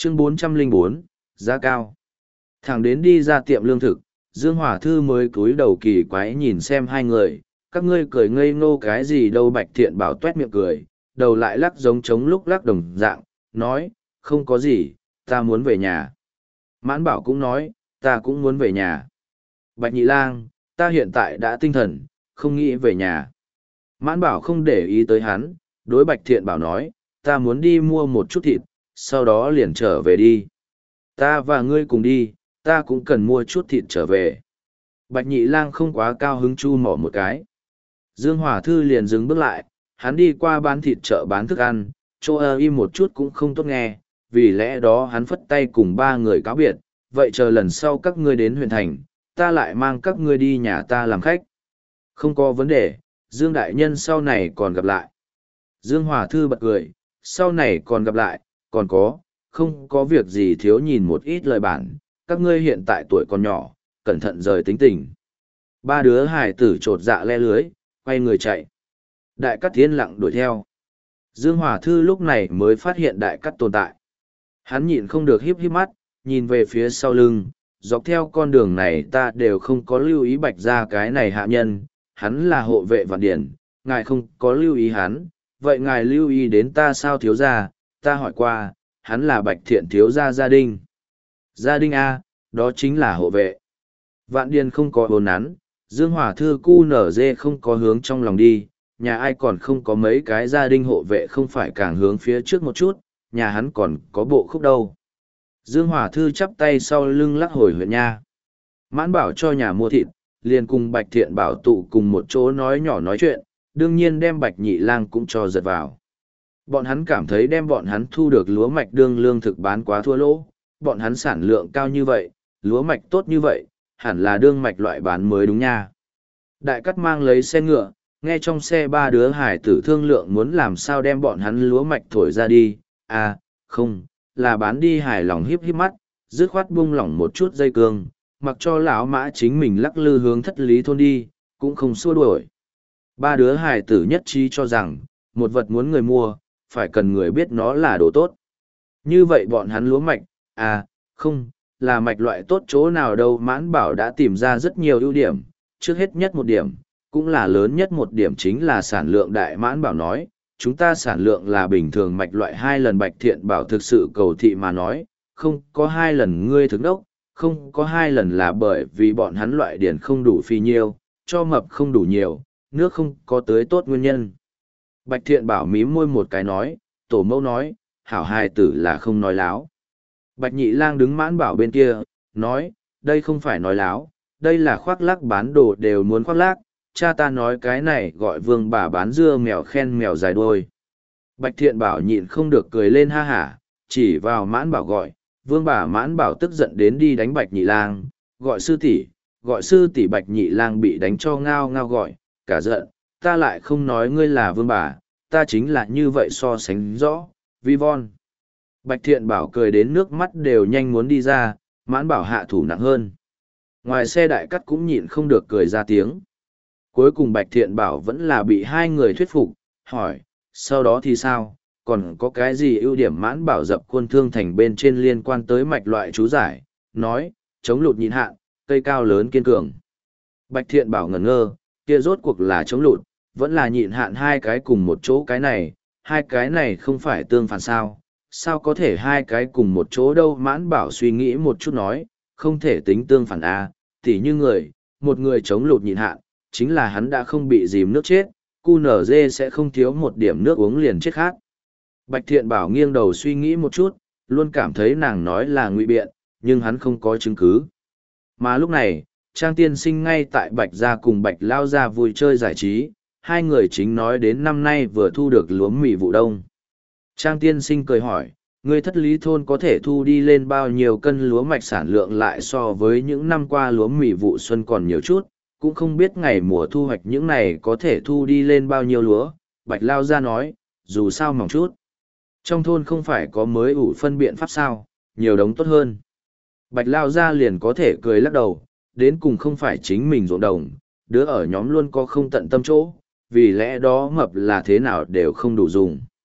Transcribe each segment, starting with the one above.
Chương 404, giá cao. Thẳng đến đi ra tiệm lương thực, Dương Hòa Thư mới cúi đầu kỳ quái nhìn xem hai người, các ngươi cười ngây ngô cái gì đâu. Bạch Thiện Bảo tuét miệng cười, đầu lại lắc giống trống lúc lắc đồng dạng, nói, không có gì, ta muốn về nhà. Mãn Bảo cũng nói, ta cũng muốn về nhà. Bạch Nhị Lang, ta hiện tại đã tinh thần, không nghĩ về nhà. Mãn Bảo không để ý tới hắn, đối Bạch Thiện Bảo nói, ta muốn đi mua một chút thịt, sau đó liền trở về đi. Ta và ngươi cùng đi, ta cũng cần mua chút thịt trở về. Bạch Nhị Lang không quá cao hứng chu mỏ một cái. Dương Hòa Thư liền dừng bước lại, hắn đi qua bán thịt chợ bán thức ăn, chỗ im một chút cũng không tốt nghe, vì lẽ đó hắn phất tay cùng ba người cáo biệt, vậy chờ lần sau các ngươi đến huyện thành, ta lại mang các ngươi đi nhà ta làm khách. Không có vấn đề, Dương Đại Nhân sau này còn gặp lại. Dương Hòa Thư bật cười, sau này còn gặp lại, còn có, không có việc gì thiếu nhìn một ít lời bản, các ngươi hiện tại tuổi còn nhỏ, cẩn thận rời tính tình. Ba đứa hải tử trột dạ le lưới, quay người chạy. Đại Cát yên lặng đuổi theo. Dương Hòa Thư lúc này mới phát hiện Đại Cát tồn tại. Hắn nhịn không được híp híp mắt, nhìn về phía sau lưng, dọc theo con đường này ta đều không có lưu ý Bạch ra cái này hạ nhân, hắn là hộ vệ Vạn Điển, ngài không có lưu ý hắn, vậy ngài lưu ý đến ta sao thiếu gia? Ta hỏi qua, hắn là Bạch Thiện thiếu gia gia đình. Gia đình A, đó chính là hộ vệ. Vạn Điền không có hồn nắn, Dương Hòa Thư cu nở dê không có hướng trong lòng đi, nhà ai còn không có mấy cái gia đình hộ vệ không phải càng hướng phía trước một chút, nhà hắn còn có bộ khúc đâu. Dương Hòa Thư chắp tay sau lưng lắc hồi huyện nha. Mãn Bảo cho nhà mua thịt, liền cùng Bạch Thiện Bảo tụ cùng một chỗ nói nhỏ nói chuyện, đương nhiên đem Bạch Nhị Lang cũng cho giật vào. Bọn hắn cảm thấy đem bọn hắn thu được lúa mạch đương lương thực bán quá thua lỗ, bọn hắn sản lượng cao như vậy, lúa mạch tốt như vậy, hẳn là đương mạch loại bán mới đúng nha. Đại Cát mang lấy xe ngựa, nghe trong xe ba đứa hải tử thương lượng muốn làm sao đem bọn hắn lúa mạch thổi ra đi, à, không, là bán đi hài lòng híp híp mắt, dứt khoát buông lỏng một chút dây cương, mặc cho lão mã chính mình lắc lư hướng Thất Lý thôn đi, cũng không xua đuổi. Ba đứa hải tử nhất trí cho rằng, một vật muốn người mua, phải cần người biết nó là đồ tốt. Như vậy bọn hắn lúa mạch, à, không, là mạch loại tốt chỗ nào đâu. Mãn Bảo đã tìm ra rất nhiều ưu điểm, trước hết nhất một điểm, cũng là lớn nhất một điểm chính là sản lượng đại. Mãn Bảo nói, chúng ta sản lượng là bình thường mạch loại 2 lần. Bạch Thiện Bảo thực sự cầu thị mà nói, không có 2 lần ngươi thực đốc, không có 2 lần là bởi vì bọn hắn loại điển không đủ phi nhiêu, cho mập không đủ nhiều, nước không có tới tốt nguyên nhân. Bạch Thiện Bảo mím môi một cái nói, tổ mẫu nói, hảo hài tử là không nói láo. Bạch Nhị Lang đứng Mãn Bảo bên kia, nói, đây không phải nói láo, đây là khoác lác, bán đồ đều muốn khoác lác, cha ta nói cái này gọi vương bà bán dưa mèo khen mèo dài đuôi. Bạch Thiện Bảo nhịn không được cười lên ha hả, chỉ vào Mãn Bảo gọi, vương bà. Mãn Bảo tức giận đến đi đánh Bạch Nhị Lang, gọi sư tỷ, gọi sư tỷ. Bạch Nhị Lang bị đánh cho ngao ngao gọi, cả giận, ta lại không nói ngươi là vương bà, ta chính là như vậy so sánh rõ, vi von. Bạch Thiện Bảo cười đến nước mắt đều nhanh muốn đi ra, Mãn Bảo hạ thủ nặng hơn. Ngoài xe Đại Cát cũng nhịn không được cười ra tiếng. Cuối cùng Bạch Thiện Bảo vẫn là bị hai người thuyết phục, hỏi, sau đó thì sao, còn có cái gì ưu điểm? Mãn Bảo dập khuôn thương thành bên trên liên quan tới mạch loại chú giải, nói, chống lụt nhịn hạn, cây cao lớn kiên cường. Bạch Thiện Bảo ngẩn ngơ, kia rốt cuộc là chống lụt, vẫn là nhịn hạn, hai cái cùng một chỗ, hai cái này không phải tương phản sao? Sao có thể hai cái cùng một chỗ đâu? Mãn Bảo suy nghĩ một chút nói, không thể tính tương phản à, tỉ như một người chống lụt nhịn hạn, chính là hắn đã không bị dìm nước chết, QNZ sẽ không thiếu một điểm nước uống liền chết khát. Bạch Thiện Bảo nghiêng đầu suy nghĩ một chút, luôn cảm thấy nàng nói là ngụy biện, nhưng hắn không có chứng cứ. Mà lúc này, Trang tiên sinh ngay tại Bạch gia cùng Bạch lao gia vui chơi giải trí, hai người chính nói đến năm nay vừa thu được lúa mì vụ đông. Trang tiên sinh cười hỏi, người Thất Lý thôn có thể thu đi lên bao nhiêu cân lúa mạch, sản lượng lại so với những năm qua lúa mì vụ xuân còn nhiều chút, cũng không biết ngày mùa thu hoạch những này có thể thu đi lên bao nhiêu lúa. Bạch lao gia nói, dù sao mỏng chút. Trong thôn không phải có mới ủ phân biện pháp sao, nhiều đống tốt hơn. Bạch lao gia liền có thể cười lắc đầu, đến cùng không phải chính mình ruộng đồng, đứa ở nhóm luôn có không tận tâm chỗ, vì lẽ đó mập là thế nào đều không đủ dùng.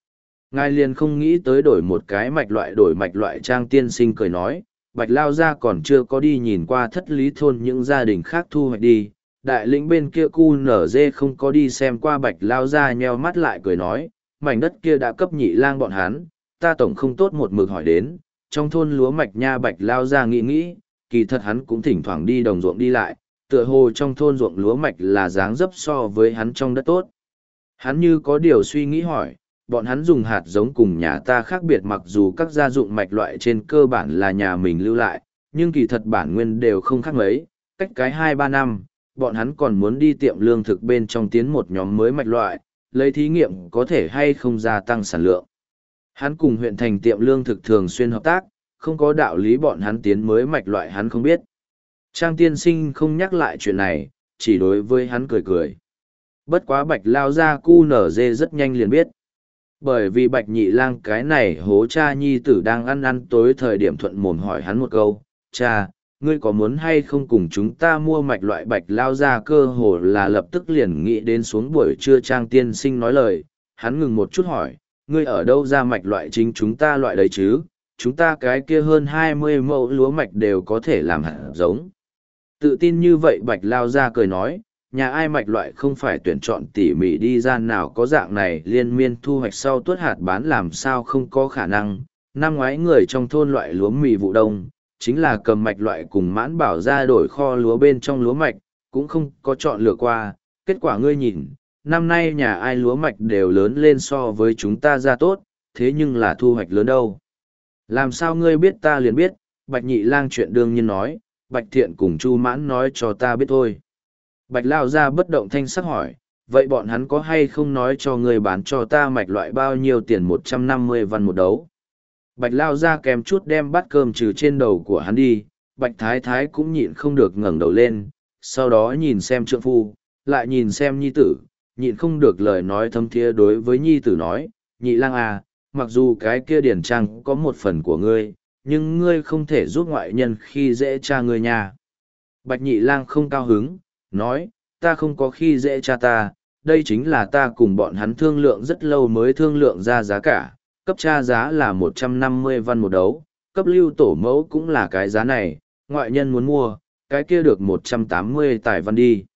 Ngài liền không nghĩ tới đổi một cái mạch loại, đổi mạch loại. Trang tiên sinh cười nói, Bạch Lao Gia còn chưa có đi nhìn qua thất lý thôn những gia đình khác thu hoạch đi. Đại lĩnh bên kia cu nở dê không có đi xem qua. Bạch Lao Gia nheo mắt lại cười nói, mảnh đất kia đã cấp nhị lang bọn hắn, ta tổng không tốt một mực hỏi đến. Trong thôn lúa mạch nha. Bạch Lao Gia nghĩ, kỳ thật hắn cũng thỉnh thoảng đi đồng ruộng đi lại, tựa hồ trong thôn ruộng lúa mạch là dáng dấp so với hắn trong đất tốt. Hắn như có điều suy nghĩ hỏi, bọn hắn dùng hạt giống cùng nhà ta khác biệt, mặc dù các gia dụng mạch loại trên cơ bản là nhà mình lưu lại, nhưng kỳ thật bản nguyên đều không khác mấy, cách cái 2-3 năm, bọn hắn còn muốn đi tiệm lương thực bên trong tiến một nhóm mới mạch loại, lấy thí nghiệm có thể hay không gia tăng sản lượng. Hắn cùng huyện thành tiệm lương thực thường xuyên hợp tác, không có đạo lý bọn hắn tiến mới mạch loại hắn không biết. Trang tiên sinh không nhắc lại chuyện này, chỉ đối với hắn cười cười. Bất quá Bạch Lao Gia cu nở dê rất nhanh liền biết. Bởi vì Bạch Nhị Lang cái này hố cha nhi tử đang ăn tối thời điểm thuận mồm hỏi hắn một câu, cha, ngươi có muốn hay không cùng chúng ta mua mạch loại. Bạch Lao Gia cơ hồ là lập tức liền nghĩ đến xuống buổi trưa. Trang tiên sinh nói lời, hắn ngừng một chút hỏi, ngươi ở đâu ra mạch loại chính chúng ta loại đấy chứ, chúng ta cái kia hơn 20 mẫu lúa mạch đều có thể làm hạt giống. Tự tin như vậy Bạch Lao Gia cười nói, nhà ai mạch loại không phải tuyển chọn tỉ mỉ đi ra, nào có dạng này liên miên thu hoạch sau tuốt hạt bán, làm sao không có khả năng. Năm ngoái người trong thôn loại lúa mì vụ đông, chính là cầm mạch loại cùng mãn bảo ra đổi kho lúa bên trong lúa mạch, cũng không có chọn lựa qua. Kết quả ngươi nhìn, năm nay nhà ai lúa mạch đều lớn lên so với chúng ta ra tốt, thế nhưng là thu hoạch lớn đâu. Làm sao ngươi biết? Ta liền biết. Bạch Nhị Lang chuyện đương nhiên nói, Bạch Thiện cùng Chu Mãn nói cho ta biết thôi. Bạch Lao Gia bất động thanh sắc hỏi, vậy bọn hắn có hay không nói cho ngươi bán cho ta mạch loại bao nhiêu tiền? 150 văn một đấu. Bạch Lao Gia kèm chút đem bát cơm trừ trên đầu của hắn đi. Bạch Thái Thái cũng nhịn không được ngẩng đầu lên, sau đó nhìn xem trượng phu, lại nhìn xem nhi tử, nhịn không được lời nói thâm thiế đối với nhi tử nói, Nhị Lang à, mặc dù cái kia điển trang có một phần của ngươi, nhưng ngươi không thể giúp ngoại nhân khi dễ cha ngươi nha. Bạch Nhị Lang không cao hứng, nói, ta không có khi dễ cha ta, đây chính là ta cùng bọn hắn thương lượng rất lâu mới thương lượng ra giá cả, cấp cha giá là 150 văn một đấu, cấp lưu tổ mẫu cũng là cái giá này, ngoại nhân muốn mua, cái kia được 180 tài văn đi.